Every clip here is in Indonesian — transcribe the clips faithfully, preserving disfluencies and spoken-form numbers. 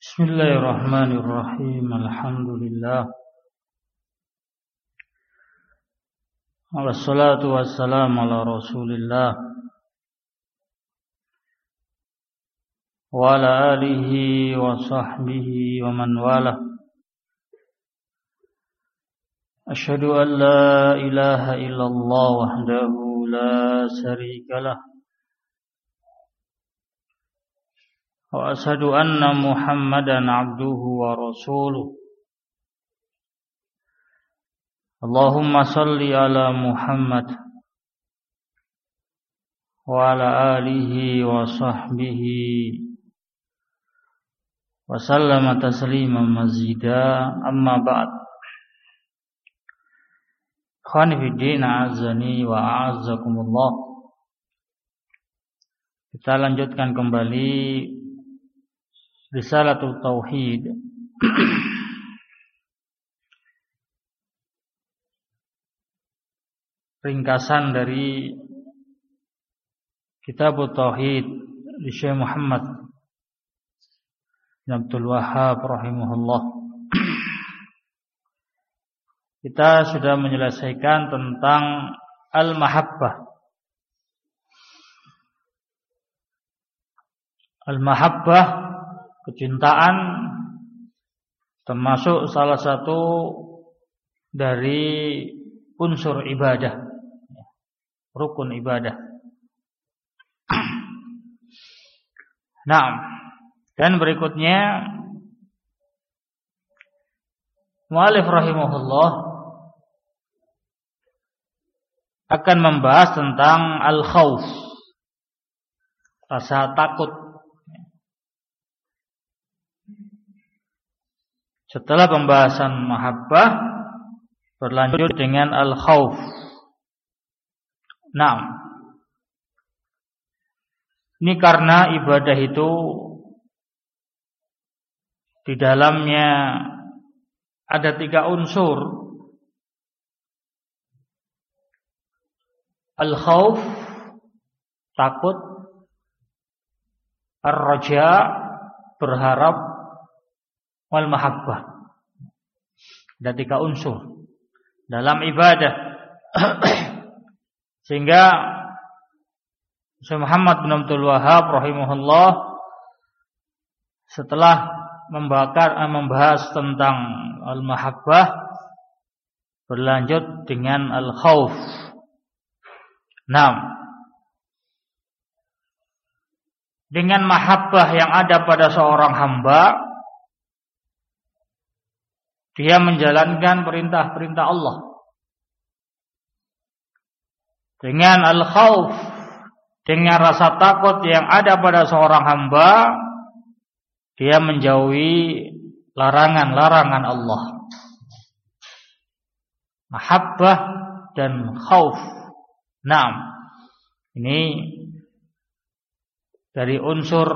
Bismillahirrahmanirrahim. Alhamdulillah. Wassalatu wassalamu ala Rasulillah wa ala alihi wa sahbihi wa man wala. Asyhadu an la ilaha illallah wahdahu la syarika lah. Wa asyhadu anna Muhammadan abduhu wa rasuluh. Allahumma salli ala Muhammad wa ala alihi wa sahbihi wa sallama tasliman mazida, amma ba'd. Ikhwani fid din, a'azzani wa a'azzakumullah. Kita lanjutkan kembali Risalatul Tauhid ringkasan dari Kitabut Tauhid di Syekh Muhammad bin Abdul Wahhab rahimahullah. Kita sudah menyelesaikan tentang al-mahabbah. Al-mahabbah, kecintaan, termasuk salah satu dari unsur ibadah, rukun ibadah. Nah, dan berikutnya mu'allif rahimahullah akan membahas tentang al-khauf, rasa takut. Setelah pembahasan mahabbah, berlanjut dengan al-khauf. Nah, ini karena ibadah itu di dalamnya ada tiga unsur. Al-khauf, takut. Ar-raja, berharap. Wal mahabbah. Ada tiga unsur dalam ibadah. Sehingga Syekh Muhammad bin Abdul Wahhab rahimahullah setelah membakar, membahas tentang al-mahabbah, berlanjut dengan al-khauf. Nah, dengan mahabbah yang ada pada seorang hamba, dia menjalankan perintah-perintah Allah. Dengan al-khauf, dengan rasa takut yang ada pada seorang hamba, dia menjauhi larangan-larangan Allah. Mahabbah dan khauf. Nah, ini dari unsur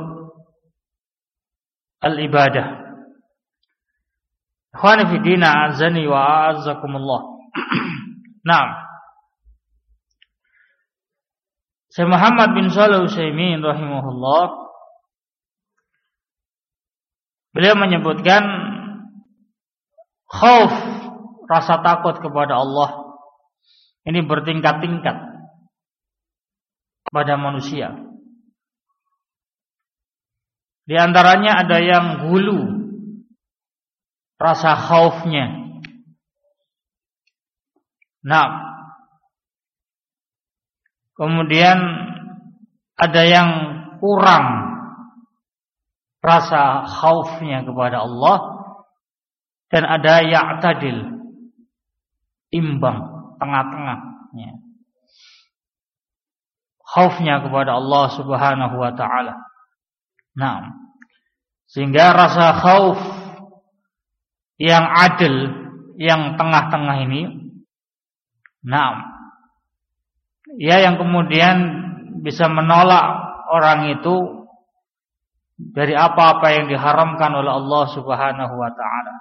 al-ibadah. Ikhwani fi din, a'azzani wa a'azzakumullah. Nah, Syekh Muhammad bin Shalih Al-Utsaimin rahimahullah, beliau menyebutkan khauf, rasa takut kepada Allah, ini bertingkat-tingkat pada manusia. Di antaranya ada yang hulu, rasa khaufnya. Nah, kemudian ada yang kurang rasa khaufnya kepada Allah, dan ada ya'tadil, imbang, tengah-tengahnya, khaufnya kepada Allah Subhanahu wa taala. Nah, sehingga rasa khauf yang adil, yang tengah-tengah ini, nah, ya, yang kemudian bisa menolak orang itu dari apa-apa yang diharamkan oleh Allah Subhanahu wa taala.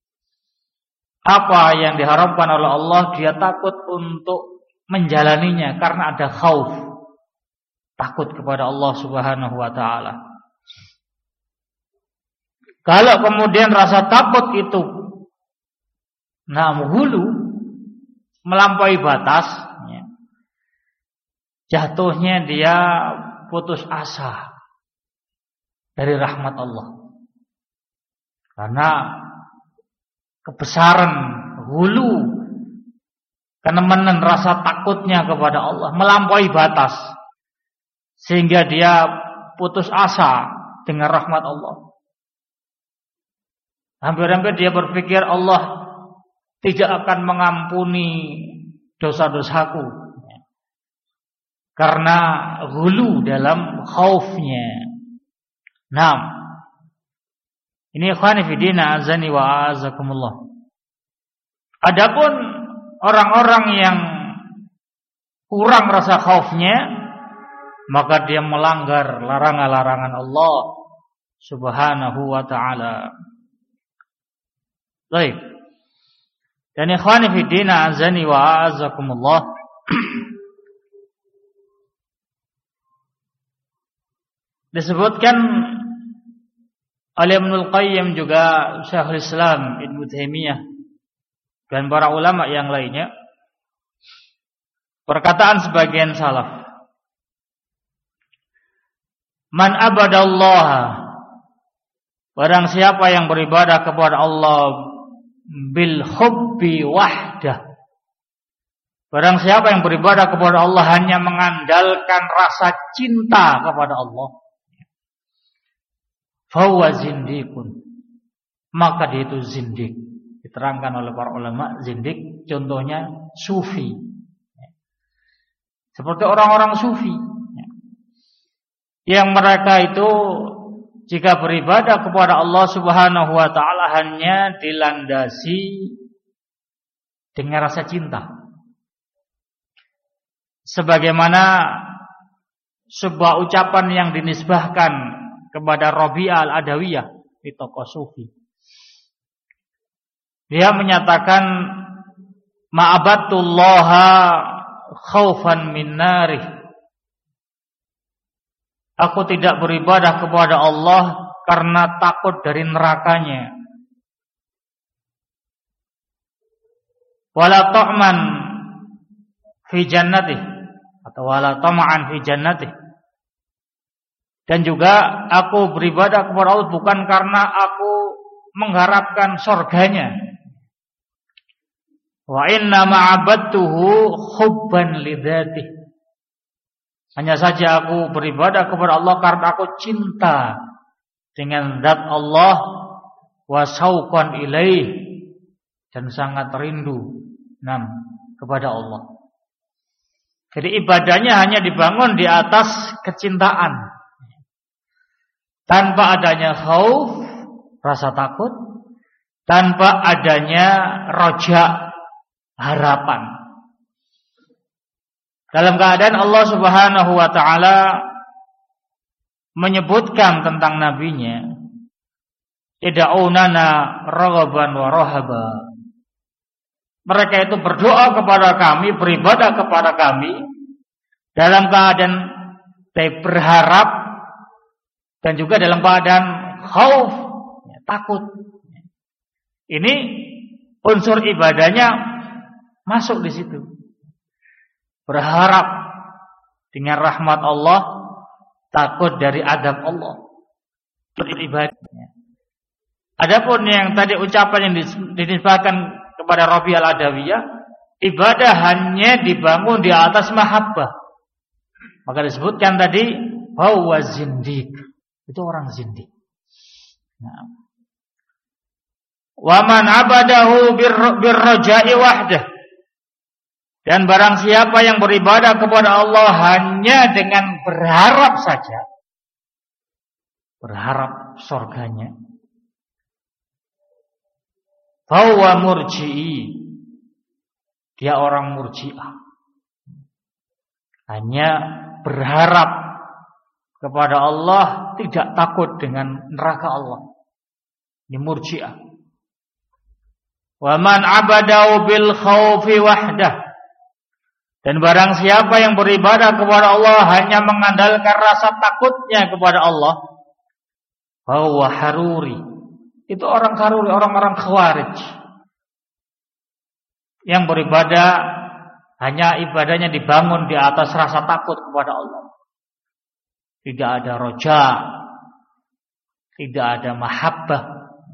Apa yang diharamkan oleh Allah, dia takut untuk menjalaninya karena ada khauf, takut kepada Allah Subhanahu wa taala. Kalau kemudian rasa takut itu nah hulu melampaui batas, ya, jatuhnya dia putus asa dari rahmat Allah. Karena kebesaran hulu, kenemenan rasa takutnya kepada Allah melampaui batas, sehingga dia putus asa dengan rahmat Allah. Hampir-hampir dia berpikir Allah tidak akan mengampuni dosa-dosaku, karena hulu dalam khaufnya. Nah, ini ikhwani fi din azani wa azakumullah. Adapun orang-orang yang kurang rasa khaufnya, maka dia melanggar larangan-larangan Allah Subhanahu wa taala. Baik. Dan ikhwani fi din azani wa azakumullah. Disebutkan oleh Ibnul Qayyim, juga Syekhul Islam Ibnu Taimiyah dan para ulama yang lainnya, perkataan sebagian salaf, man abadallaha, barang siapa yang beribadah kepada Allah bil hubbi wahdah, barang siapa yang beribadah kepada Allah hanya mengandalkan rasa cinta kepada Allah, fahuwa zindikun, maka dia itu zindik. Diterangkan oleh para ulama, zindik contohnya sufi, seperti orang-orang sufi yang mereka itu jika beribadah kepada Allah Subhanahu wa taala hanya dilandasi dengan rasa cinta. Sebagaimana sebuah ucapan yang dinisbahkan kepada Rabi'ah Al-Adawiyah, di tokoh sufi. Dia menyatakan ma'abattullaha khaufan min narih. Aku tidak beribadah kepada Allah karena takut dari nerakanya. Wala ta'man fi jannatih, atau wala tama'an fi jannatih. Dan juga aku beribadah kepada Allah bukan karena aku mengharapkan surganya. Wa inna ma'abattuhu hubban lidzatih. Hanya saja aku beribadah kepada Allah karena aku cinta dengan zat Allah, wa syauqan ilaih, dan sangat rindu nam kepada Allah. Jadi ibadahnya hanya dibangun di atas kecintaan, tanpa adanya khauf, rasa takut, tanpa adanya roja, harapan. Dalam keadaan Allah Subhanahu wa taala menyebutkan tentang nabinya, id'aunana raghaban wa rahaba. Mereka itu berdoa kepada kami, beribadah kepada kami dalam keadaan berharap dan juga dalam keadaan khauf, takut. Ini unsur ibadahnya masuk di situ. Berharap dengan rahmat Allah, takut dari adab Allah. Beribadah. Adapun yang tadi ucapan yang dinisbahkan kepada Rabi'ah Al-Adawiyah, ibadah hanya dibangun di atas mahabbah. Maka disebutkan tadi huwa zindik. Itu orang zindik. Nah. Wa man abadahu birraja'i wahdah. Dan barang siapa yang beribadah kepada Allah hanya dengan berharap saja, berharap surganya, fahuwa murji'i, dia orang murji'ah, hanya berharap kepada Allah, tidak takut dengan neraka Allah. Ini murji'ah. Wa man abadahu bil khaufi wahdah. Dan barang siapa yang beribadah kepada Allah hanya mengandalkan rasa takutnya kepada Allah, bahwa haruri, Itu orang karuri, orang-orang khawarij yang beribadah hanya ibadahnya dibangun di atas rasa takut kepada Allah. Tidak ada roja, tidak ada mahabbah.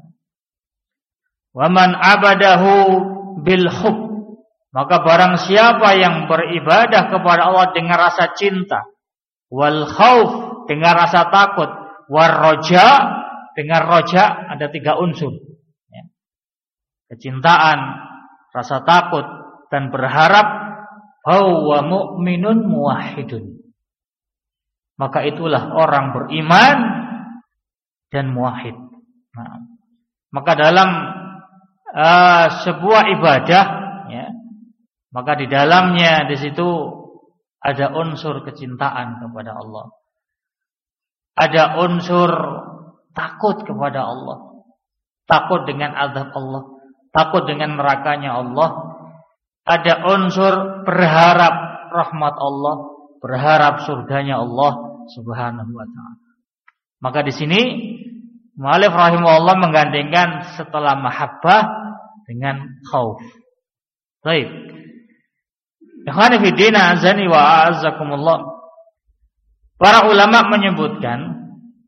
Wa man abadahu bil hub, maka barang siapa yang beribadah kepada Allah dengan rasa cinta, wal khauf dengan rasa takut, war roja dengan roja, ada tiga unsur, ya. Kecintaan, rasa takut, dan berharap, huwa mu'minun muwahhidun, maka itulah orang beriman dan muwahhid. Nah, maka dalam uh, sebuah ibadah, ya, maka di dalamnya di situ ada unsur kecintaan kepada Allah, ada unsur takut kepada Allah, takut dengan azab Allah, takut dengan nerakanya Allah, ada unsur berharap rahmat Allah, berharap surganya Allah Subhanahu wa ta'ala. Maka di sini mu'allif rahimahullah menggandengkan setelah mahabbah dengan khauf. Baik. Ikhwani fi din, azani wa a'azzakumullah. Para ulama menyebutkan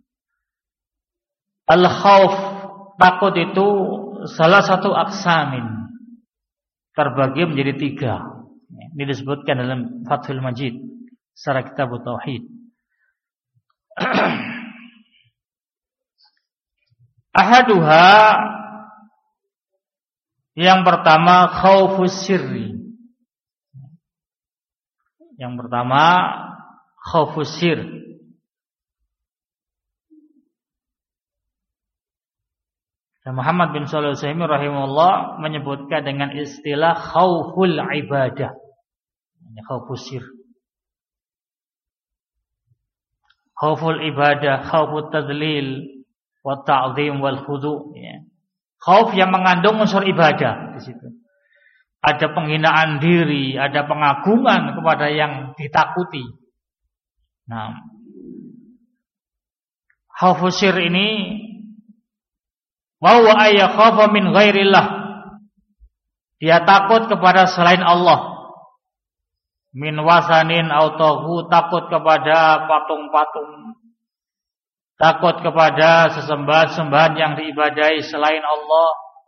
al-khauf, takut itu salah satu aksamin, terbagi menjadi tiga. Ini disebutkan dalam Fathul Majid secara kitab Tauhid. Ahaduha, yang pertama khaufus sirri. Yang pertama khaufus sir. Dan Muhammad bin Shalih Al-Utsaimin rahimahullah menyebutkan dengan istilah khauful ibadah. Ini khaufus sir. Khauful ibadah, khaufut tadlil, wa ta'zim wal khudu', ya. Khauf yang mengandung unsur ibadah di situ. Ada penghinaan diri, ada pengagungan kepada yang ditakuti. Nah, khaufus sir ini wa huwa ay khafa min ghairillah. Dia takut kepada selain Allah. Min wasanin au taghu, takut kepada patung-patung, takut kepada sesembahan-sembahan yang diibadahi selain Allah.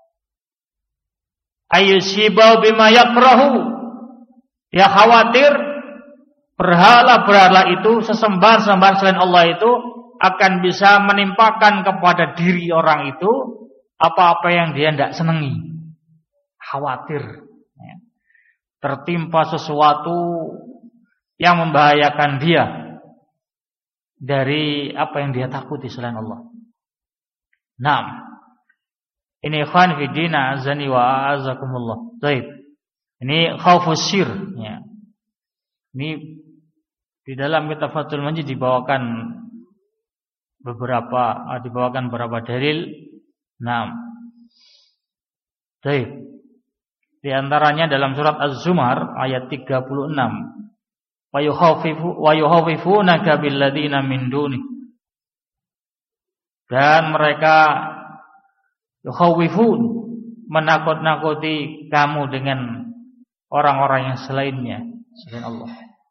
Ayyusibau bima yakrahu, dia khawatir berhala-berhala itu, sesembahan-sembahan selain Allah itu akan bisa menimpakan kepada diri orang itu apa-apa yang dia tidak senangi. Khawatir tertimpa sesuatu yang membahayakan dia dari apa yang dia takuti selain Allah. Naam. Ini ikhwan fi din, azani wa azakumullah. Baik. Ini khaufus sir, ya. Ini di dalam kitab Fathul Majid dibawakan beberapa dibawakan beberapa dalil. Naam. Baik. Di antaranya dalam surat Az-Zumar ayat tiga puluh enam. Wa yukhawifu wa yukhawifunaka billadina min duni. Dan mereka yukhawifun, menakut-nakuti kamu dengan orang-orang yang selainnya selain Allah.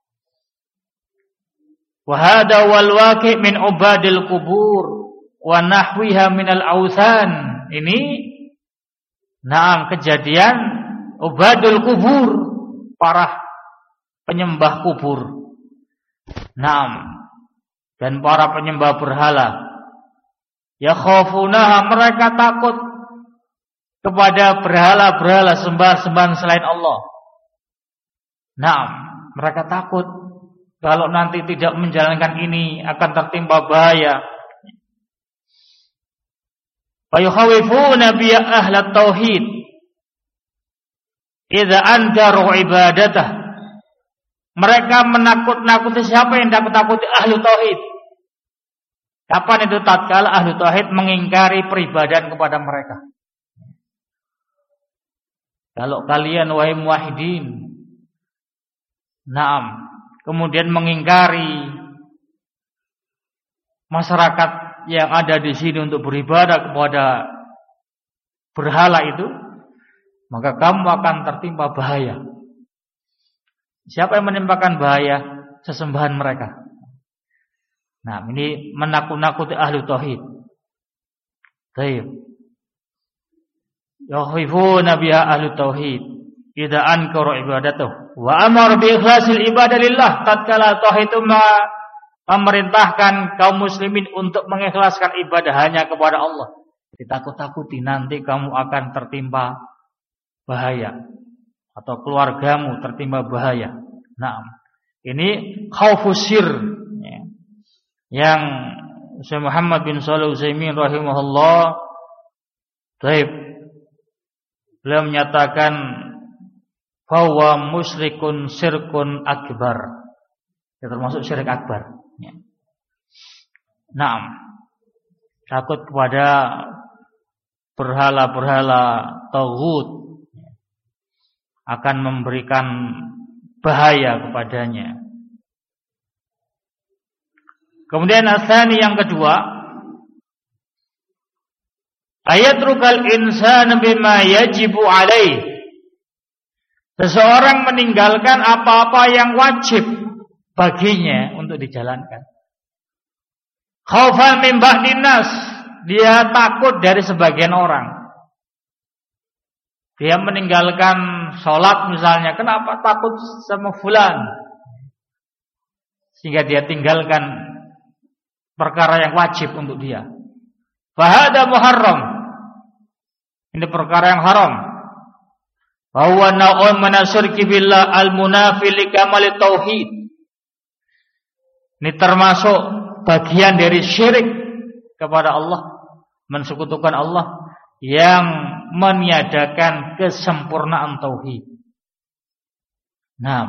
Wa hada wal waqi' min ubadil qubur wa nahwiha minal authan. Ini naam kejadian ubadul kubur, para penyembah kubur. Naam, dan para penyembah berhala. Ya khaufunaha, mereka takut kepada berhala-berhala, sembah-sembahan selain Allah. Naam, mereka takut kalau nanti tidak menjalankan ini akan tertimpa bahaya. Wa yukhawifuna bi ahli tauhid idza ankaru ibadatah. Mereka menakut-nakuti siapa yang takut-takuti ahli tauhid. Kapan itu? Tatkala ahli tauhid mengingkari peribadahan kepada mereka. Kalau kalian wahai muwahhidin, naam, kemudian mengingkari masyarakat yang ada di sini untuk beribadah kepada berhala itu, maka kamu akan tertimpa bahaya. Siapa yang menimpakan bahaya? Sesembahan mereka. Nah, ini menakut-nakuti ahli tauhid. Baik. Yakhifuna biha ahli tauhid idza ankaru ibadatuh wa amara bi ikhlasil ibadah lillah. Tatkala tauhid itu memerintahkan kaum muslimin untuk mengikhlaskan ibadah hanya kepada Allah, ditakut-takuti nanti kamu akan tertimpa bahaya atau keluargamu tertimpa bahaya. Nah, ini khaufus sir ya, yang Syekh Muhammad bin Shalih Al-Utsaimin rahimahullah taib beliau menyatakan bahwa musyrikun syirkun akbar, ya, termasuk syirik akbar ya. Naam, takut kepada berhala-berhala taghut akan memberikan bahaya kepadanya. Kemudian asani yang kedua, ayatrukal insana bima yajibu alaih. Seseorang meninggalkan apa-apa yang wajib baginya untuk dijalankan. Khaufan min ba'din nas, dia takut dari sebagian orang. Dia meninggalkan sholat misalnya, kenapa? Takut sama fulan, sehingga dia tinggalkan perkara yang wajib untuk dia. Fahada muharram, ini perkara yang haram. Bahwa na'un minasyirki billah al-munafi li kamali tauhid, ini termasuk bagian dari syirik kepada Allah, mensekutukan Allah, yang meniadakan kesempurnaan tauhid. Nah,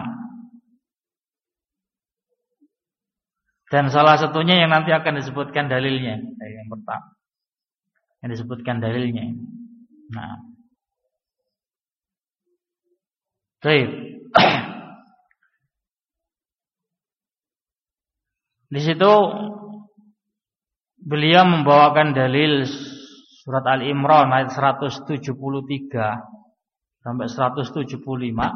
dan salah satunya yang nanti akan disebutkan dalilnya, yang pertama yang disebutkan dalilnya. Nah, baik. Di situ beliau membawakan dalil surat Al-Imran ayat seratus tujuh puluh tiga sampai seratus tujuh puluh lima.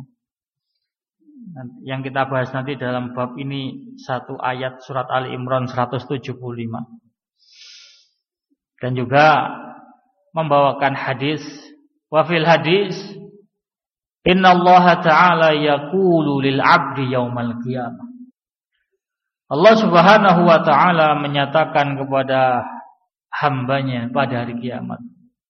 Yang kita bahas nanti dalam bab ini satu ayat surat Al-Imran seratus tujuh puluh lima. Dan juga membawakan hadis, wa fil hadis innallaha ta'ala yaqulu lil 'abdi yaumal qiyamah. Allah Subhanahu wa taala menyatakan kepada hambanya pada hari kiamat,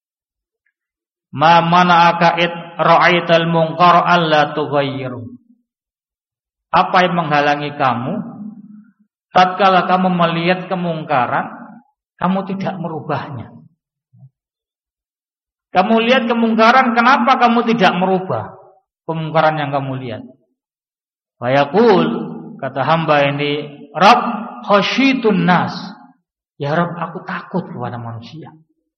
ma mana'aka id ra'aital munkar alla tughayyiru. Apa yang menghalangi kamu tatkala kamu melihat kemungkaran kamu tidak merubahnya? Kamu lihat kemungkaran, kenapa kamu tidak merubah kemungkaran yang kamu lihat? Wa yaqul, kata hamba ini, Rabb khasyitun nas. Ya Rabb, aku takut kepada manusia.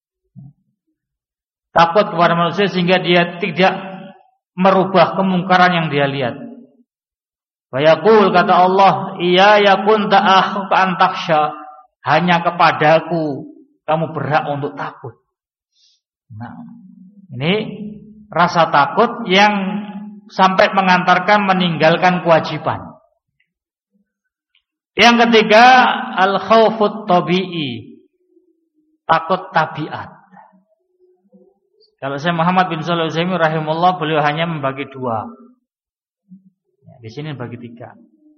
Takut kepada manusia sehingga dia tidak merubah kemungkaran yang dia lihat. Wa yaqul, kata Allah, iya yakun ta'akhuka an takhsha, hanya kepadaku kamu berhak untuk takut. Nah, ini rasa takut yang sampai mengantarkan meninggalkan kewajiban. Yang ketiga, al-khaufut tabi'i, takut tabiat. Kalau saya Muhammad bin Shalih Al-Utsaimin rahimahullah, beliau hanya membagi dua. Ya, di sini bagi tiga.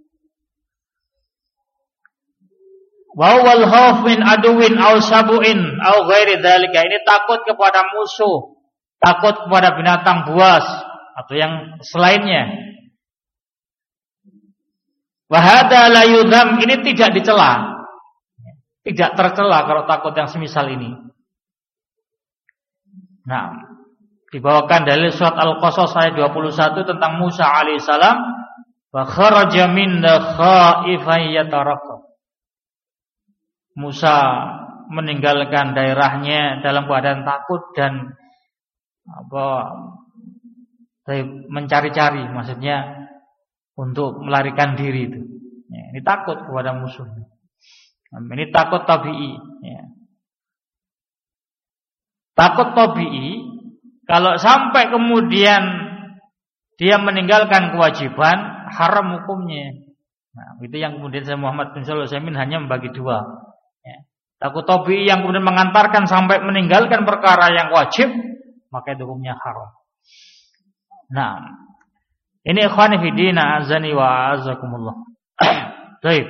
Wa wal khauf min aduwin aw sabuin aw ghairi dzalika, ini takut kepada musuh, takut kepada binatang buas atau yang selainnya. Wa hadza la yudham, ini tidak dicela. Tidak tercela kalau takut yang semisal ini. Nah, dibawakan dalil surat Al-Qasas ayat dua puluh satu tentang Musa alaihissalam, wa kharaja minna khaifan yataraqab. Musa meninggalkan daerahnya dalam keadaan takut dan apa mencari-cari, maksudnya untuk melarikan diri itu. Ya, ini takut kepada musuh. Ini takut tabi'i. Ya. takut tabii, kalau sampai kemudian dia meninggalkan kewajiban, haram hukumnya. Nah, itu yang kemudian saya Muhammad bin Shalih Al-Utsaimin hanya membagi dua. Ya. Takut tabii yang kemudian mengantarkan sampai meninggalkan perkara yang wajib, maka itu hukumnya haram. Nah, ini ikhwani fi din azani wa azakumullah. Baik.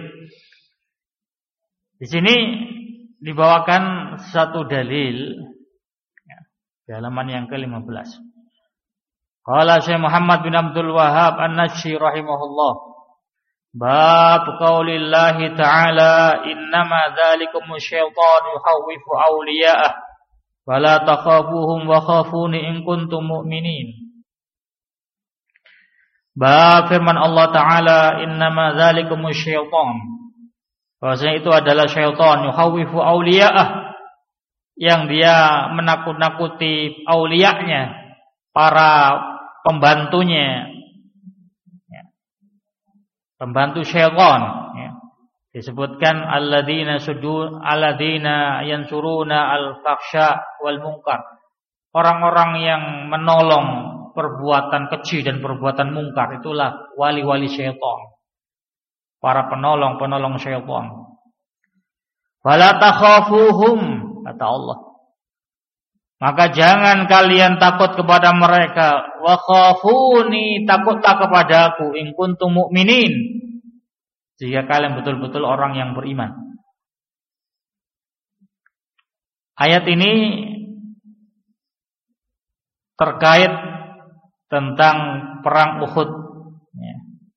Di sini dibawakan satu dalil ya, di halaman yang ke lima belas. Qala Syekh Muhammad bin Abdul Wahhab An-Natsyi rahimahullah, bab qaulillahi ta'ala innama dzalikumu syaitanu yukhawwifu awliya'ah wala takhafuhum wa khafuni in kuntum mu'minin. Bab firman Allah Ta'ala innama dzalikumu syaitan, bahwasanya itu adalah syaitan yukhawwifu awliya'ah, yang dia menakut-nakuti auliya'nya, para pembantunya, ya. Pembantu syaitan ya. Disebutkan alladzina sudur alladzina yansuruna al-fakhsha wal munkar, orang-orang yang menolong perbuatan keji dan perbuatan mungkar, itulah wali-wali syaitan, para penolong-penolong syaitan. Wala takhafuhum, kata Allah, maka jangan kalian takut kepada mereka. Wa khafuni, takutlah kepadaku, in kuntum mu'minin, jika kalian betul-betul orang yang beriman. Ayat ini terkait tentang perang Uhud ya,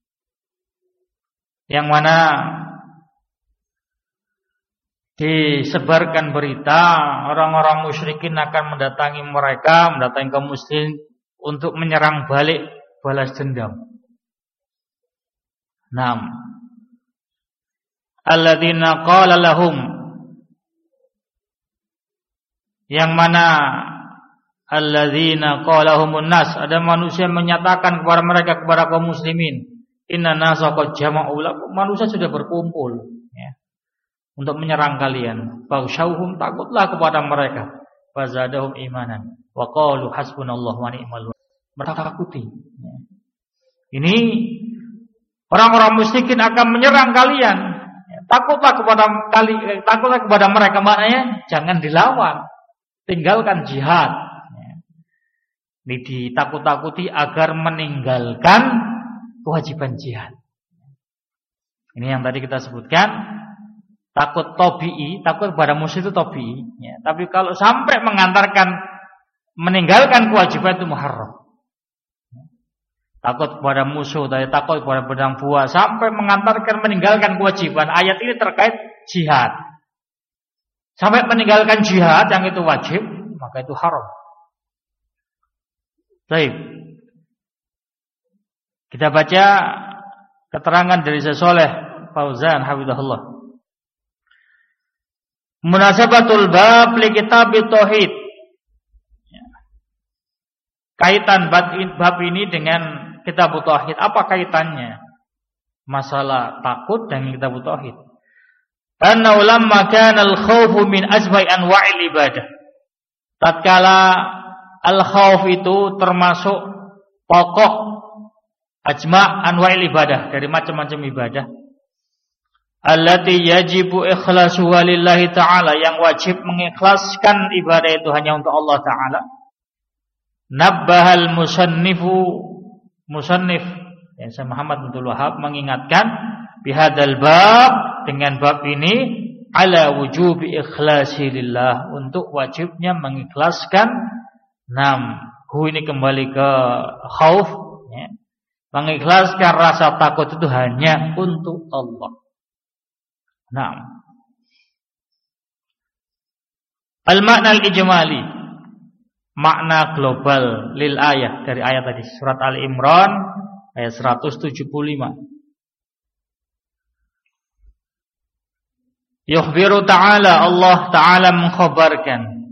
yang mana disebarkan berita orang-orang musyrikin akan mendatangi mereka, mendatangi kaum muslimin untuk menyerang balik, balas dendam. Naam. Alladzina qala lahum, yang mana alladzina qala lahumun nas, ada manusia menyatakan kepada mereka, kepada kaum muslimin, inna nasa qad jama'u lakum, manusia sudah berkumpul ya, untuk menyerang kalian. Faushauhum, takutlah kepada mereka. Fazadahum imanan wa qalu hasbunallahu wa ni'mal wakil. Mereka takuti ya. Ini orang-orang musyrikin akan menyerang kalian ya, takutlah kepada kali takutlah kepada mereka, maknanya jangan dilawan, tinggalkan jihad ya. Ini ditakut-takuti agar meninggalkan kewajiban jihad. Ini yang tadi kita sebutkan. Takut tabii, takut kepada musuh itu tabii ya. Tapi kalau sampai mengantarkan meninggalkan kewajiban itu muharram. Takut kepada musuh, tadi takut kepada pedang buah, sampai mengantarkan meninggalkan kewajiban. Ayat ini terkait jihad. Sampai meninggalkan jihad yang itu wajib, maka itu haram. Baik. Kita baca keterangan dari Syekh Shalih Fauzan hafizahullah. Munasabatul bab li kitab tauhid. Kaitan bab ini dengan kitab tauhid. Apa kaitannya? Masalah takut dan kitab tauhid. Anna lamma kana al-khawfu min asbai anwa'il ibadah. Tatkala al-khawf itu termasuk pokok ajma' anwa'il ibadah, dari macam-macam ibadah. Allati yajibu ikhlasu lillahi ta'ala, yang wajib mengikhlaskan ibadah itu hanya untuk Allah Ta'ala. Nabbahal musannifu, musannif ya, Syekh Muhammad bin Abdul Wahhab mengingatkan bihadzal bab, dengan bab ini, ala wujubi ikhlasi lillah, untuk wajibnya mengikhlaskan nam hu ini kembali ke khauf ya, mengikhlaskan rasa takut itu hanya untuk Allah. Nah, al-makna al-ijmali, makna global lil ayat, dari ayat tadi surat Ali Imran ayat seratus tujuh puluh lima. Yukhbiru ta'ala, Allah Ta'ala mengkhabarkan,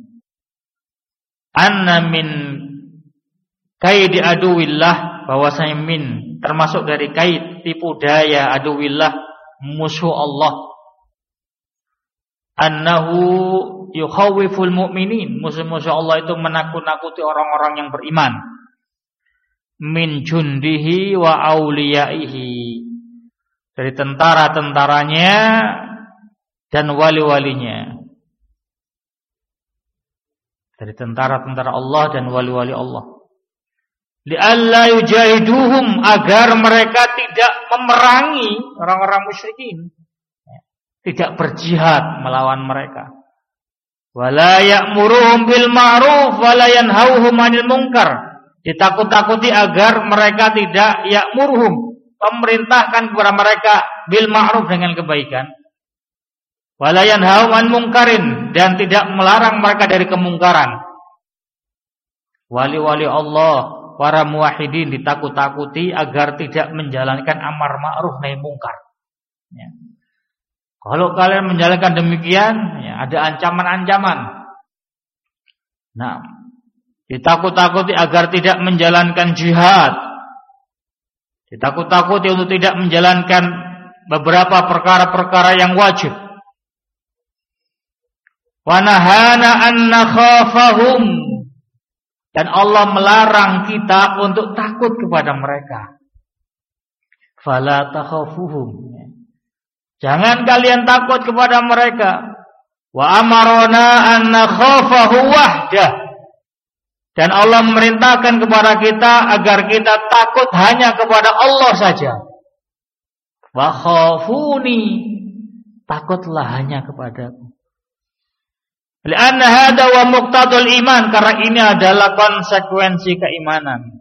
anna min kaidi aduwillah, bahwasanya min termasuk dari kaid, tipu daya aduwillah, musuh Allah. Annahu yukhawiful mu'minin, musuh-musuh Allah itu menakut-nakuti orang-orang yang beriman. Min jundihi wa auliyaihi, dari tentara-tentaranya dan wali-walinya. Dari tentara-tentara Allah dan wali-wali Allah. Li'alla yujahiduhum, agar mereka tidak memerangi orang-orang musyrikin, tidak berjihad melawan mereka. Wala ya'muruhum bil ma'ruf wala yanhauhum 'anil munkar, ditakut-takuti agar mereka tidak ya'muruhum, memerintahkan kepada mereka bil ma'ruf, dengan kebaikan. Wala yanhauhum 'anil munkarin, dan tidak melarang mereka dari kemungkaran. Wali-wali Allah, para muwahhidin ditakut-takuti agar tidak menjalankan amar ma'ruf nahi mungkar. Ya. Kalau kalian menjalankan demikian, ya, ada ancaman-ancaman. Nah, ditakut-takuti agar tidak menjalankan jihad, ditakut-takuti untuk tidak menjalankan beberapa perkara-perkara yang wajib. Wa nahana an nakhafahum, dan Allah melarang kita untuk takut kepada mereka. Fala takhafuhum, jangan kalian takut kepada mereka. Wa amarona an nakhafahu wahdah, dan Allah memerintahkan kepada kita agar kita takut hanya kepada Allah saja. Wa khafuni, takutlah hanya kepadaku. Lianna hada wa muqtadul iman, karena ini adalah konsekuensi keimanan.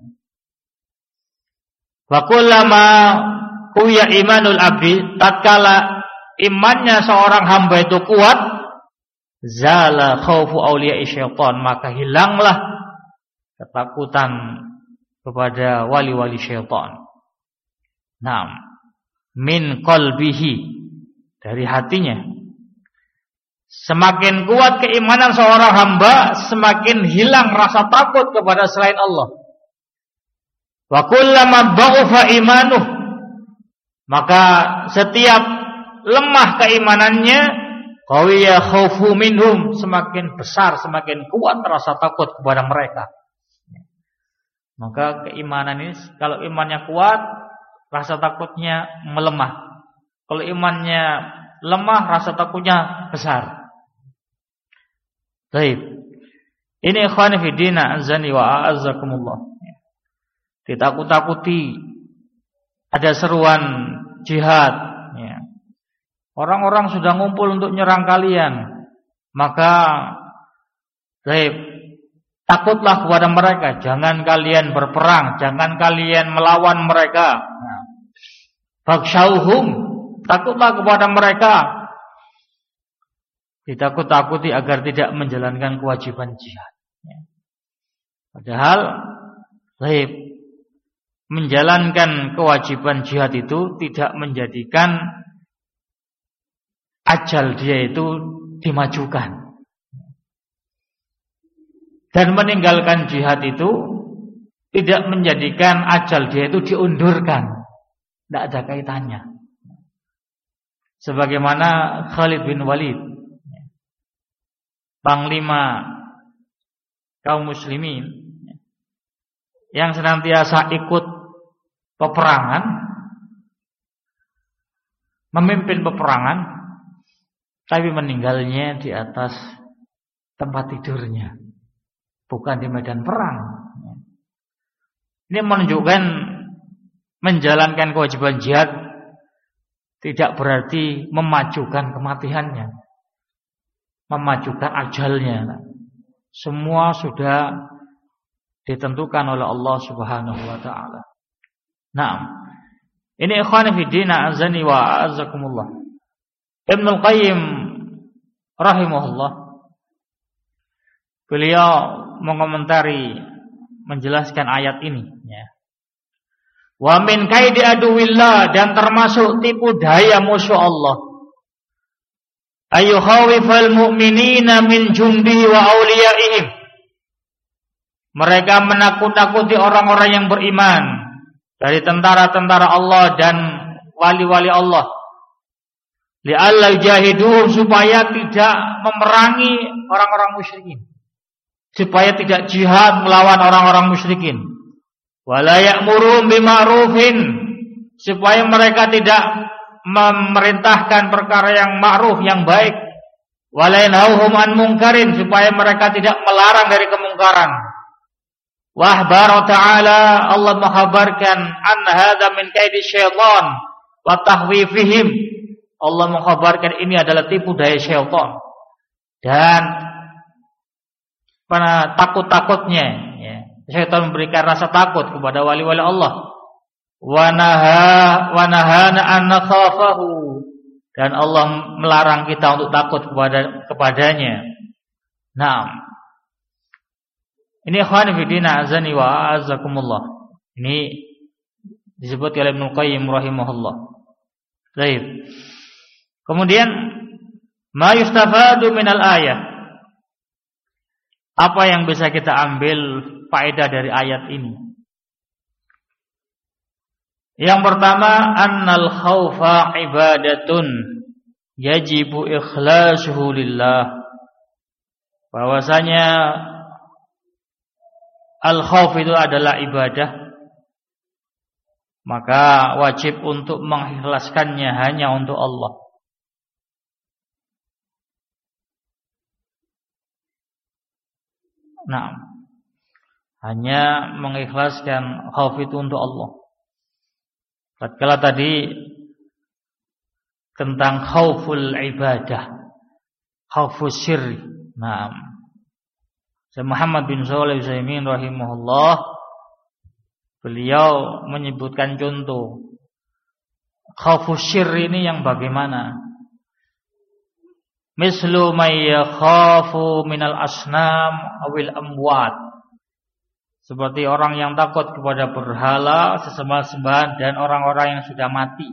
Wa kullama kuya imanul abdi, tatkala imannya seorang hamba itu kuat, zala khaufu auliya'i syaitan, maka hilanglah ketakutan kepada wali-wali syaitan. Naam, min qalbihi, dari hatinya. Semakin kuat keimanan seorang hamba, semakin hilang rasa takut kepada selain Allah. Wa kullama dha'afa imanuh, maka setiap lemah keimanannya, qawiya khaufu minhum, semakin besar, semakin kuat rasa takut kepada mereka. Maka keimanan ini, kalau imannya kuat, rasa takutnya melemah. Kalau imannya lemah, rasa takutnya besar. Baik. Ini ikhwan fi din, azani wa a'azzakumullah. Ditakut-takuti, ada seruan jihad, ya. Orang-orang sudah ngumpul untuk nyerang kalian, maka baik, takutlah kepada mereka, jangan kalian berperang, jangan kalian melawan mereka. Fakshauhum, takutlah kepada mereka. Ditakut-takuti agar tidak menjalankan kewajiban jihad. Padahal baik, menjalankan kewajiban jihad itu tidak menjadikan ajal dia itu dimajukan. Dan meninggalkan jihad itu tidak menjadikan ajal dia itu diundurkan. Tidak ada kaitannya. Sebagaimana Khalid bin Walid, panglima kaum muslimin, yang senantiasa ikut peperangan, memimpin peperangan, tapi meninggalnya di atas tempat tidurnya, bukan di medan perang. Ini menunjukkan menjalankan kewajiban jihad tidak berarti memajukan kematiannya, memajukan ajalnya. Semua sudah ditentukan oleh Allah Subhanahu wa taala. Naam. Ini ikhwan fi din, azani wa azakumullah. Ibnu Qayyim rahimahullah, beliau mengomentari, menjelaskan ayat ini, ya. Wa min kaidi aduwillah, dan termasuk tipu daya musuh Allah, ayyukhawifal mu'minina min jundi wa awliyaihim, mereka menakut-nakuti orang-orang yang beriman dari tentara-tentara Allah dan wali-wali Allah. li'alla jahiduhum, supaya tidak memerangi orang-orang musyrikin, supaya tidak jihad melawan orang-orang musyrikin. Wala ya'muruhum bima'rufin, supaya mereka tidak memerintahkan perkara yang ma'ruf, yang baik. Wala yanhauhum an munkarin, supaya mereka tidak melarang dari kemungkaran. Wa akhbara ta'ala, Allah mengkhabarkan an hadza min kaidi syaitan wa tahwifihim. Allah mengkhabarkan ini adalah tipu daya syaitan dan pada takut-takutnya, ya. Syaitan memberikan rasa takut kepada wali-wali Allah. Wa naha wa nahana an nakhafahu, dan Allah melarang kita untuk takut kepada kepadanya. Naam. Ini ikhwan fillah azani wa azakumullah. Ini disebut oleh Ibnu Qayyim rahimahullah. Baik. Kemudian ma yustafadu minal ayah. Apa yang bisa kita ambil faedah dari ayat ini? Yang pertama, annal khaufa ibadatun yajibu ikhlasuhu lillah. Bahwasanya al-khauf itu adalah ibadah, maka wajib untuk mengikhlaskannya hanya untuk Allah. Nah, hanya mengikhlaskan khauf itu untuk Allah. Tatkala tadi tentang khauful ibadah, khaufus syirri. Nah, Syekh Muhammad bin Shalih Al-Utsaimin rahimahullah, beliau menyebutkan contoh khaufus syirri ini yang bagaimana. Mislu may yakhafu minal asnam awil amwat, seperti orang yang takut kepada berhala, sesembah-sembahan, dan orang-orang yang sudah mati.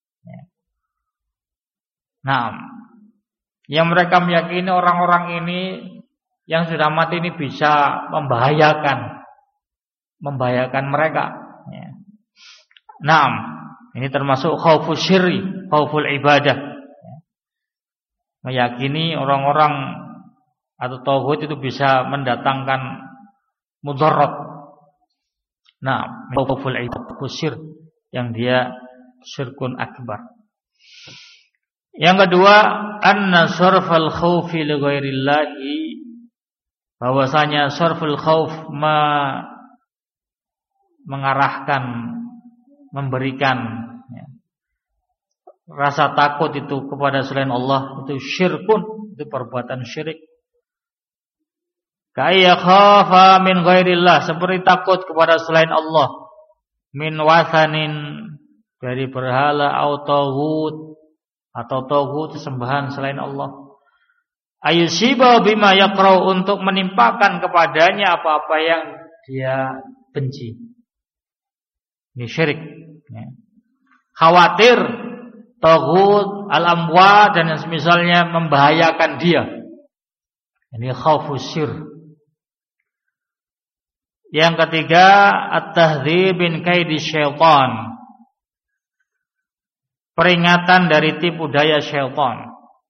Nah, yang mereka meyakini orang-orang ini yang sudah mati ini bisa membahayakan, membahayakan mereka. Nah, ini termasuk khaufus syirri, khauful ibadah. Meyakini orang-orang atau tauhid itu bisa mendatangkan mudarat. Nah, khauful ibadah syirk, yang dia syirkun akbar. Yang kedua, anna sarfal khaufi li ghairillahi, bahwasanya sarful khauf ma, mengarahkan, memberikan ya, rasa takut itu kepada selain Allah, itu syirkun, itu perbuatan syirik. Kaya khafa min ghairillah, seperti takut kepada selain Allah, min wasanin, dari berhala, atau tauhid, atau tauhid sembahan selain Allah. Ayusiba bima yakrau, untuk menimpakan kepadanya apa-apa yang dia benci. Ini syirik ya. Khawatir tauhid, al-amwat, dan yang semisalnya membahayakan dia. Ini khaufus syirk. Yang ketiga, at-tahdzir bin kaidi syaitan, peringatan dari tipu daya syaitan.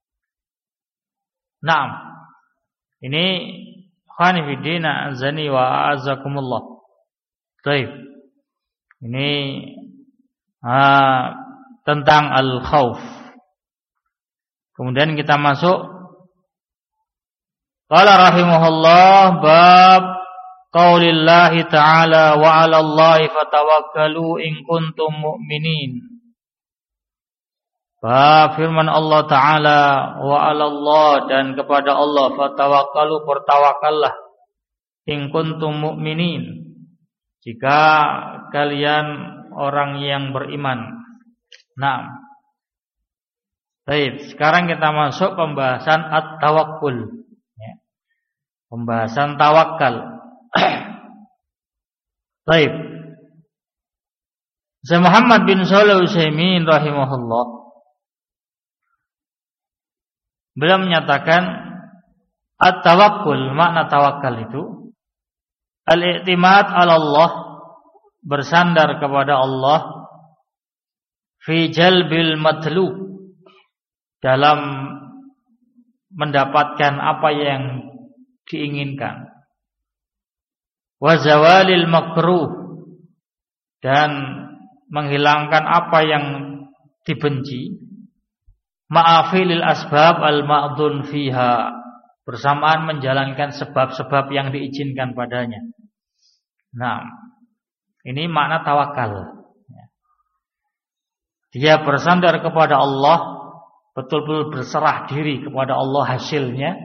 Naam. Ini khanifidina azani wa azakumullah. Baik. Ini ah, tentang al-khauf. Kemudian kita masuk qala rahimahullah bab qaulillahi ta'ala wa 'alallahi fatawakkalu in kuntum mu'minin. Bab firman Allah Ta'ala wa 'alallah, dan kepada Allah fatawakkalu, bertawakallah, in kuntum mu'minin, jika kalian orang yang beriman. Nah, baik, sekarang kita masuk pembahasan at-tawakkul ya. Pembahasan tawakal. Baik. Syekh Muhammad bin Shalih Al-Utsaimin rahimahullah, beliau menyatakan at-tawakkul, makna tawakal itu al-i'timad 'ala Allah, bersandar kepada Allah, fi jalbil matlub, dalam mendapatkan apa yang diinginkan. Wa zawalil makruh, dan menghilangkan apa yang dibenci. Ma'afilil asbab al-ma'dhun fiha, bersamaan menjalankan sebab-sebab yang diizinkan padanya. Nah, ini makna tawakal. Dia bersandar kepada Allah, betul-betul berserah diri kepada Allah hasilnya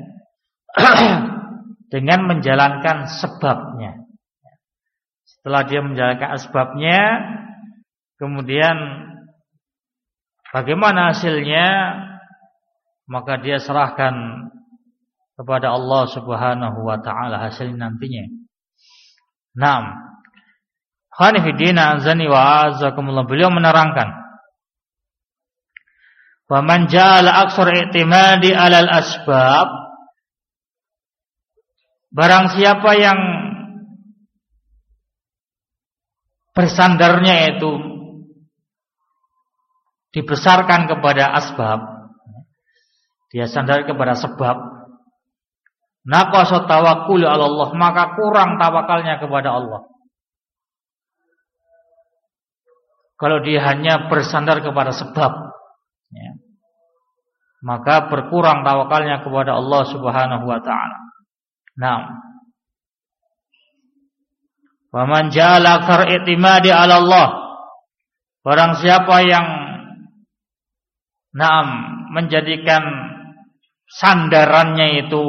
dengan menjalankan sebabnya. Setelah dia menjalankan sebabnya, kemudian bagaimana hasilnya, maka dia serahkan kepada Allah Subhanahu wa taala hasil nantinya. Naam. Khanifidina azani wa azakumullah, beliau menerangkan, wa man ja'ala aksar i'timadi 'alal asbab, barang siapa yang bersandarnya itu dibesarkan kepada asbab, dia sandar kepada sebab, naqasa tawakkul 'ala Allah, maka kurang tawakalnya kepada Allah. Kalau dia hanya bersandar kepada sebab, ya, maka berkurang tawakalnya kepada Allah Subhanahu wa taala. Naam. Wa man ja'ala aktsar i'timadi 'ala Allah, barang siapa yang naam menjadikan sandarannya itu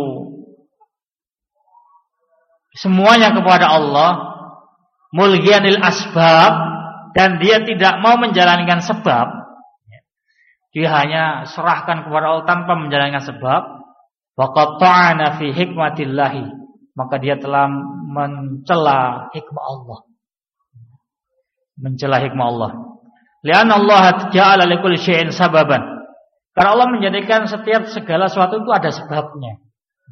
semuanya kepada Allah, mulghianil asbab, dan dia tidak mau menjalankan sebab, dia hanya serahkan kepada Allah tanpa menjalankan sebab, waqad ta'ana fi hikmatillahi, maka dia telah mencela hikmah Allah. Mencela hikmah Allah. Li'anna Allah ja'ala likulli syai'in sababan. Karena Allah menjadikan setiap segala sesuatu itu ada sebabnya.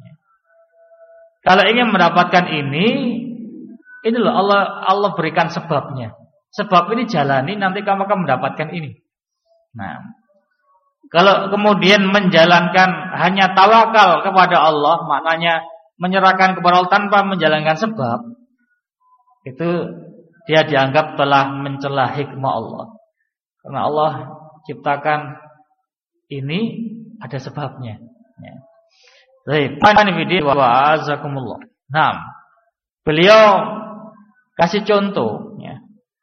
Kalau ingin mendapatkan ini, ini loh Allah Allah berikan sebabnya. Sebab ini jalani, nanti kamu akan mendapatkan ini. Nah, kalau kemudian menjalankan hanya tawakal kepada Allah, maknanya menyerahkan kepada Allah tanpa menjalankan sebab, itu dia dianggap telah mencela hikmah Allah. Karena Allah ciptakan ini ada sebabnya. Baik, wa azakumullah. Nah, beliau kasih contoh, ya.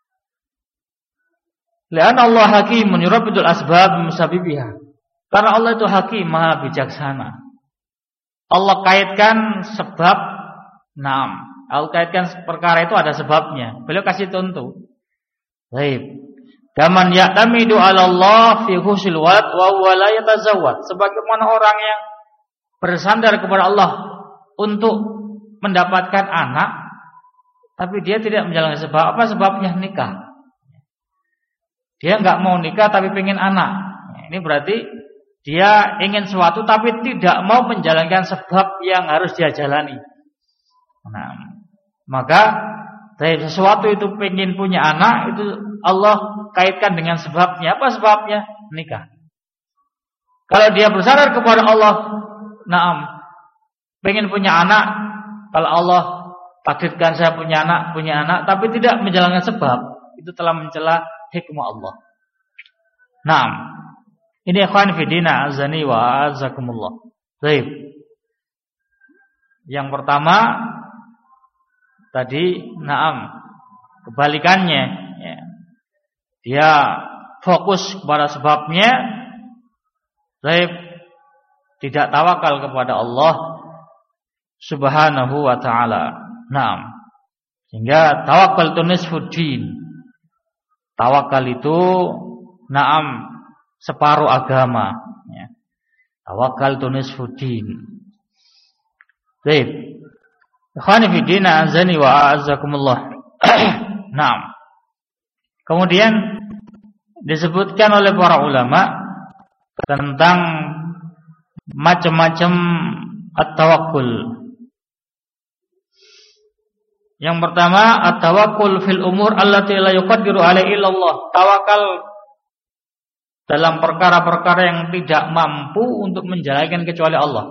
Li'anna Allah hakimun yurabbidul asbab musabibiha. Karena Allah itu hakim, maha bijaksana. Allah kaitkan sebab, naam, Allah kaitkan perkara itu ada sebabnya. Beliau kasih contoh. Baik. Kaman ya'tamidu 'ala Allah fi husil walad wa huwa la yatazawwad. Sebagaimana orang yang bersandar kepada Allah untuk mendapatkan anak, tapi dia tidak menjalankan sebab. Apa sebabnya? Nikah. Dia enggak mau nikah tapi pengen anak. Ini berarti dia ingin sesuatu tapi tidak mau menjalankan sebab yang harus dia jalani. Nah, maka dari sesuatu itu pengen punya anak, itu Allah kaitkan dengan sebabnya. Apa sebabnya? Nikah. Kalau dia bersandar kepada Allah, naam, pengen punya anak, kalau Allah takdirkan saya punya anak, punya anak, tapi tidak menjalankan sebab, itu telah mencela hikmah Allah. Naam. Ini ikhwan fillah azani wa azakumullah. Baik. Yang pertama tadi, naam, kebalikannya, ya. Dia fokus kepada sebabnya, baik, tidak tawakal kepada Allah Subhanahu wa taala. Naam. Sehingga tawakal itu nisfuddin. Tawakal itu, naam, separuh agama, ya. Tawakal itu nisfuddin. Baik. Ikhwani fi din azani wa azakumullah. Naam. Kemudian disebutkan oleh para ulama tentang macam-macam at-tawakkul. Yang pertama, at-tawakkul fil umur allati la yuqaddiru alaihi illallah. Tawakal dalam perkara-perkara yang tidak mampu untuk menjalankan kecuali Allah.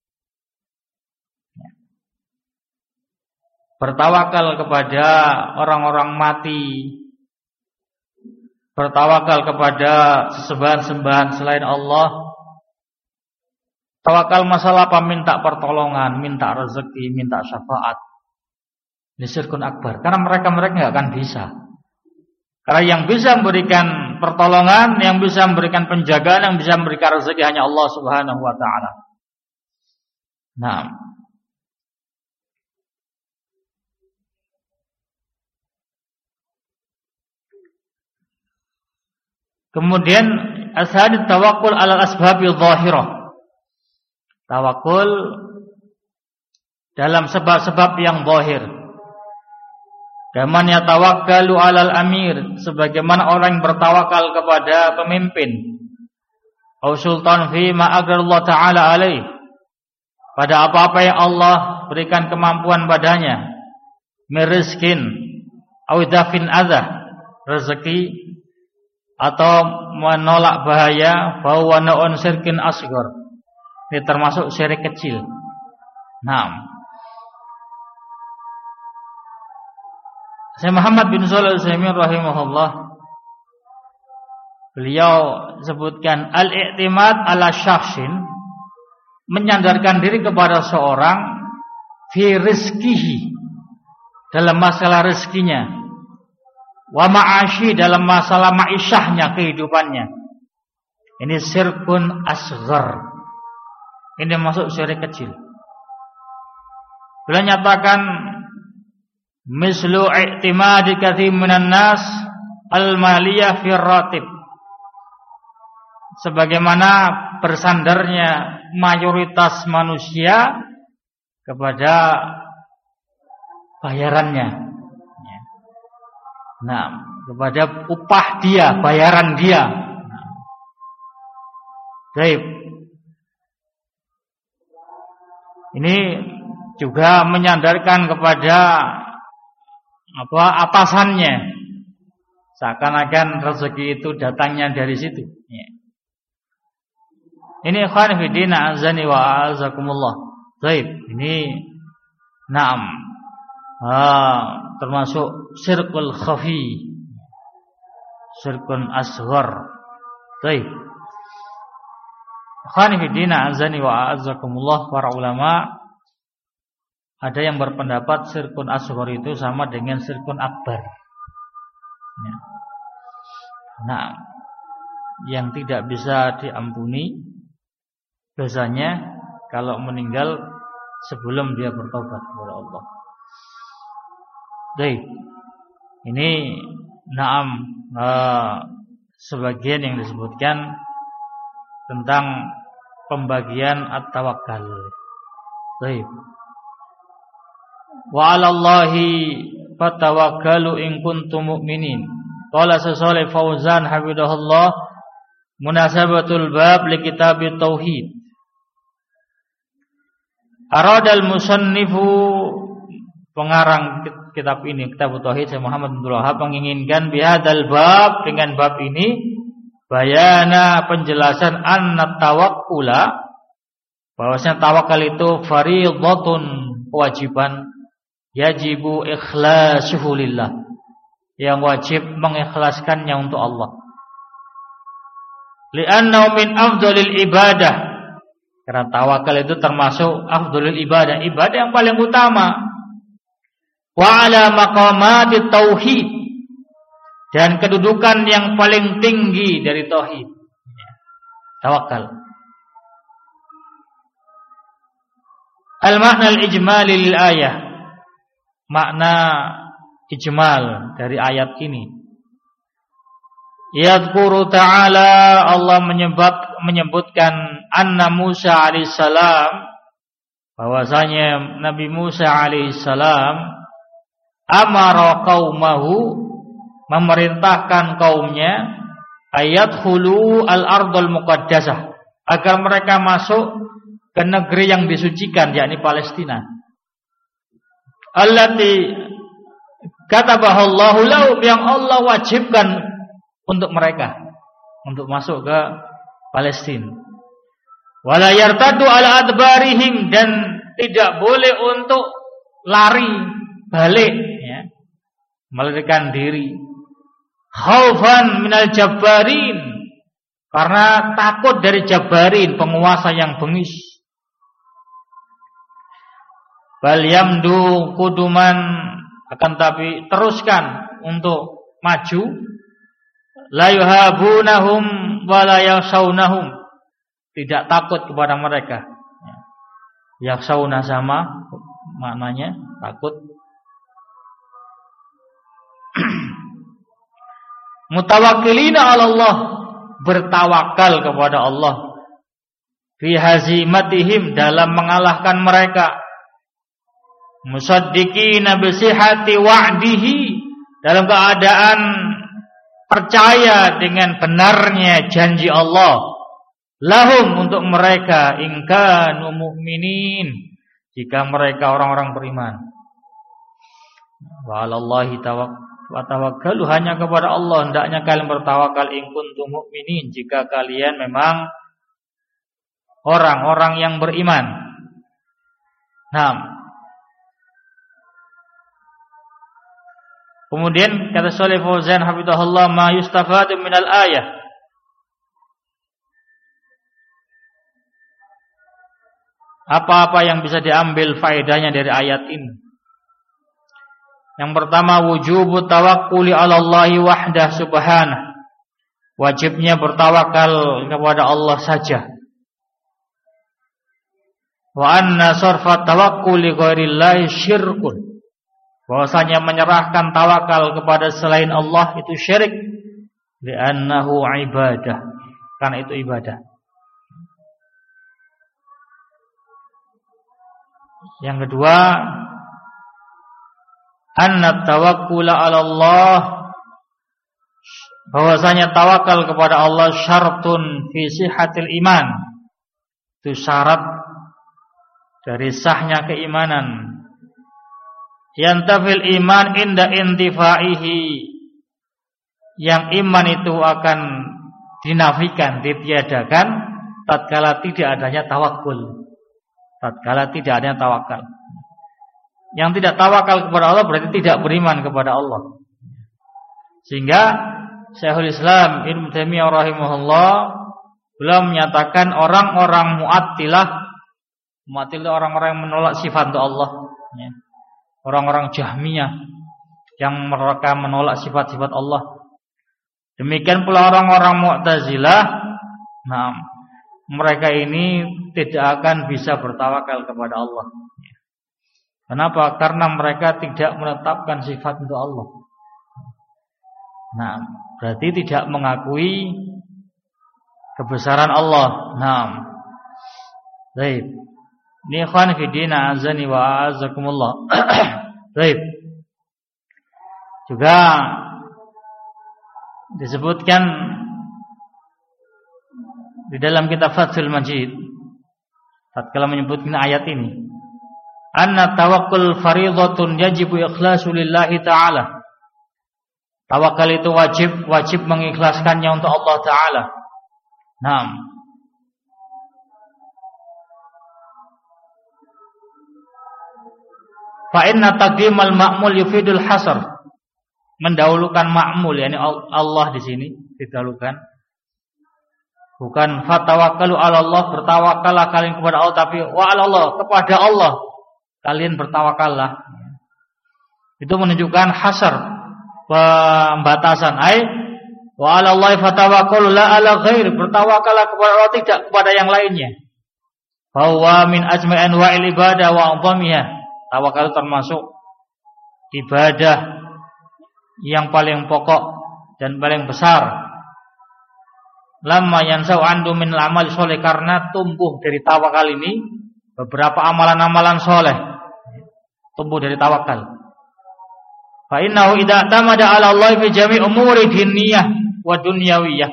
Bertawakal kepada orang-orang mati, bertawakal kepada sesembahan-sembahan selain Allah. Tawakal masalah apa? Minta pertolongan, minta rezeki, minta syafaat. Ini syirkun akbar. Karena mereka-mereka nggak akan bisa. Karena yang bisa memberikan pertolongan, yang bisa memberikan penjagaan, yang bisa memberikan rezeki hanya Allah Subhanahu wa taala. Nah, kemudian ashadit tawakkul alal asbabil zahirah. Tawakul dalam sebab-sebab yang zahir. Kaman yatawakkalu alal amir, sebagaimana orang yang bertawakal kepada pemimpin. Au sultan fi ma agrallahu taala alaih, pada apa-apa yang Allah berikan kemampuan padanya. Mirizkin au dafin adza, rezeki atau menolak bahaya. Bahwa naun syirkin asghar, ini termasuk syirik kecil. Nah, Syekh Muhammad bin Shalih Al-Utsaimin rahimahullah, beliau sebutkan al-i'timad ala syakhsin, menyandarkan diri kepada seorang fi rizqihi, dalam masalah rezekinya, wa ma'ashi, dalam masalah ma'isyahnya, kehidupannya. Ini syirkun asghar. Ini masuk syirik kecil. Beliau nyatakan mislu i'timadi katsir minan nas al-maliyah fi ratib, sebagaimana bersandarnya mayoritas manusia kepada bayarannya. Nah, kepada upah dia, bayaran dia. Baik. Ini juga menyandarkan kepada apa atasannya, seakan-akan rezeki itu datangnya dari situ. Ini ikhwan fillah azani wa azakumullah. Baik, ini na'am. Ah, termasuk syirkul khafi, syirkun asghar. Baik. Ikhwan fillah azani wa azakumullah, para ulama ada yang berpendapat syirkun asghar itu sama dengan syirkun akbar. Ya. Nah, yang tidak bisa diampuni dosanya kalau meninggal sebelum dia bertobat kepada Allah. Baik. Ini na'am uh, sebagian yang disebutkan tentang pembagian at-tawakkal. Baik. Wa 'alallahi fatawakkalu in kuntum mu'minin. Qala Syaikh Fauzan hafizahullah, munasabatul bab li kitab tauhid. Aradal musannifu, pengarang kitab ini, kitab tauhid, Syekh Muhammad bin Abdul Wahhab, menginginkan bihadzal bab, dengan bab ini, bayana, penjelasan anna tawakkula, bahwasanya tawakal itu fardhatun, kewajiban, yajibu ikhlasuhu lillah, yang wajib mengikhlaskannya untuk Allah. Li'annahu min afdhalil ibadah, karena tawakal itu termasuk afdhalil ibadah, ibadah yang paling utama. Wa ala maqamatit tauhid, dan kedudukan yang paling tinggi dari tauhid. Tawakal. Al-makna al-ijmali lil ayah, makna ijmal dari ayat ini. Yadhkuru ta'ala, Allah menyebut, menyebutkan anna Musa alaihissalam, bahwasanya Nabi Musa alaihissalam amara qaumahu, memerintahkan kaumnya, ayat hulu al-ardul muqaddasah, agar mereka masuk ke negeri yang disucikan, yakni Palestina. Allati katabahallahu lahu, yang Allah wajibkan untuk mereka, untuk masuk ke Palestina. Wala yartaddu ala adbarihim, dan tidak boleh untuk lari balik, ya, melarikan diri. Khaufan minal jabbarin, karena takut dari jabbarin, penguasa yang bengis. Bal yamdu kuduman, akan tapi teruskan untuk maju. La yuhabunahum wa la yakhshawnahum, tidak takut kepada mereka. Yakhshawna sama maknanya takut. Mutawakkilina 'ala Allah, bertawakal kepada Allah. Fi hazimatihim, dalam mengalahkan mereka. Musaddiqina bi sihhati wa'dihi, dalam keadaan percaya dengan benarnya janji Allah. Lahum, untuk mereka, in kanu mu'minin, jika mereka orang-orang beriman. Wa 'alallahi tawakkalu, hanya kepada Allah hendaknya kalian bertawakal, in kuntum mu'minin, jika kalian memang orang-orang yang beriman. Nah, kemudian kata Shalih Fauzan hafizahullah, ma yustafadu minal ayah, apa-apa yang bisa diambil faedahnya dari ayat ini. Yang pertama, wujubu tawakkuli 'ala Allahi wahdah subhanahu, wajibnya bertawakal kepada Allah saja. Wa anna sarfa tawakkuli ghairillahi syirkun, bahwasanya menyerahkan tawakal kepada selain Allah itu syirik. Li'annahu ibadah, karena itu ibadah. Yang kedua, anna tawakkula 'ala Allah, bahwasanya tawakal kepada Allah syartun fi sihhatil iman, itu syarat dari sahnya keimanan. Yantafil iman inda intifaihi, yang iman itu akan dinafikan, ditiadakan tatkala tidak adanya tawakul, tatkala tidak adanya tawakal. Yang tidak tawakal kepada Allah berarti tidak beriman kepada Allah. Sehingga Syekhul Islam Ibnu Taimiyah rahimahullah beliau menyatakan orang-orang Mu'attilah, Mu'attilah orang-orang yang menolak sifat untuk Allah, ya. Orang-orang Jahmiyah yang mereka menolak sifat-sifat Allah. Demikian pula orang-orang Mu'tazilah, nah, mereka ini tidak akan bisa bertawakal kepada Allah. Kenapa? Karena mereka tidak menetapkan sifat untuk Allah. Nah, berarti tidak mengakui kebesaran Allah. Nah, baik. Ini ikhwan fi din, azani wa azakumullah. Baik. Juga disebutkan di dalam kitab Fathul Majid tatkala menyebutkan ayat ini, anna tawakkul fardhatun yajibu ikhlasu lillahi ta'ala. Tawakal itu wajib, wajib mengikhlaskannya untuk Allah Ta'ala. Naam. Fa inna taqdimal ma'mul yufidul hasr. Mendahulukan ma'mul, yakni Allah di sini didahulukan. Bukan fatawakkalu 'ala Allah, bertawakallah kalian kepada Allah, tapi wa 'ala Allah, kepada Allah kalian bertawakallah. Itu menunjukkan hasr, pembatasan. Ai wa 'ala Allah fatawakkalu la 'ala ghair, bertawakallah kepada Allah, tidak kepada yang lainnya. Fa huwa min ajma'i anwa'il ibadah wa 'azamiha. Tawakal termasuk ibadah yang paling pokok dan paling besar. Lamma yansau andu min al-amal soleh, karena tumbuh dari tawakal ini beberapa amalan-amalan soleh, tumbuh dari tawakal. Fa innahu idza tamada 'ala Allah fi jami' umuri diniyah wa dunyawiyah.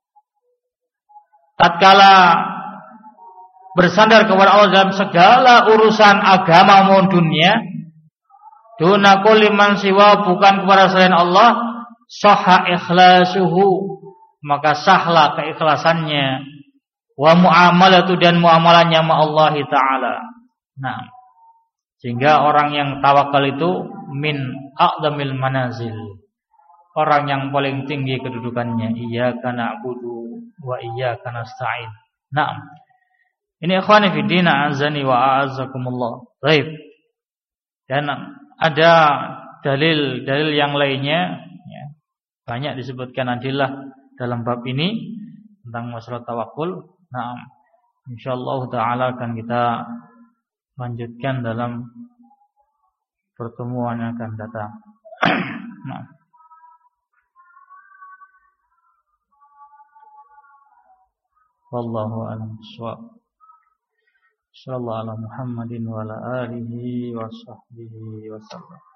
Tatkala bersandar kepada Allah dalam segala urusan agama maupun dunia, duna kulli man siwa, bukan kepada selain Allah, sahha ikhlasuhu, maka sahlah keikhlasannya, wa muamalatu dan muamalahnya ma Allah taala. Nah, sehingga orang yang tawakal itu min a'dhamil manazil, orang yang paling tinggi kedudukannya. Iyyaka na'budu wa iyyaka nasta'in. Nah, ini ikhwani fi din, azani wa a'azzakumullah. Baik. Dan ada dalil-dalil yang lainnya, ya, banyak disebutkan adillah dalam bab ini tentang masalah tawakul. Nah, insyaallah taala akan kita lanjutkan dalam pertemuan yang akan datang. Nah. Wallahu a'lam bishawab. Sallallahu ala Muhammadin wa ala alihi wa sahbihi wa sallam.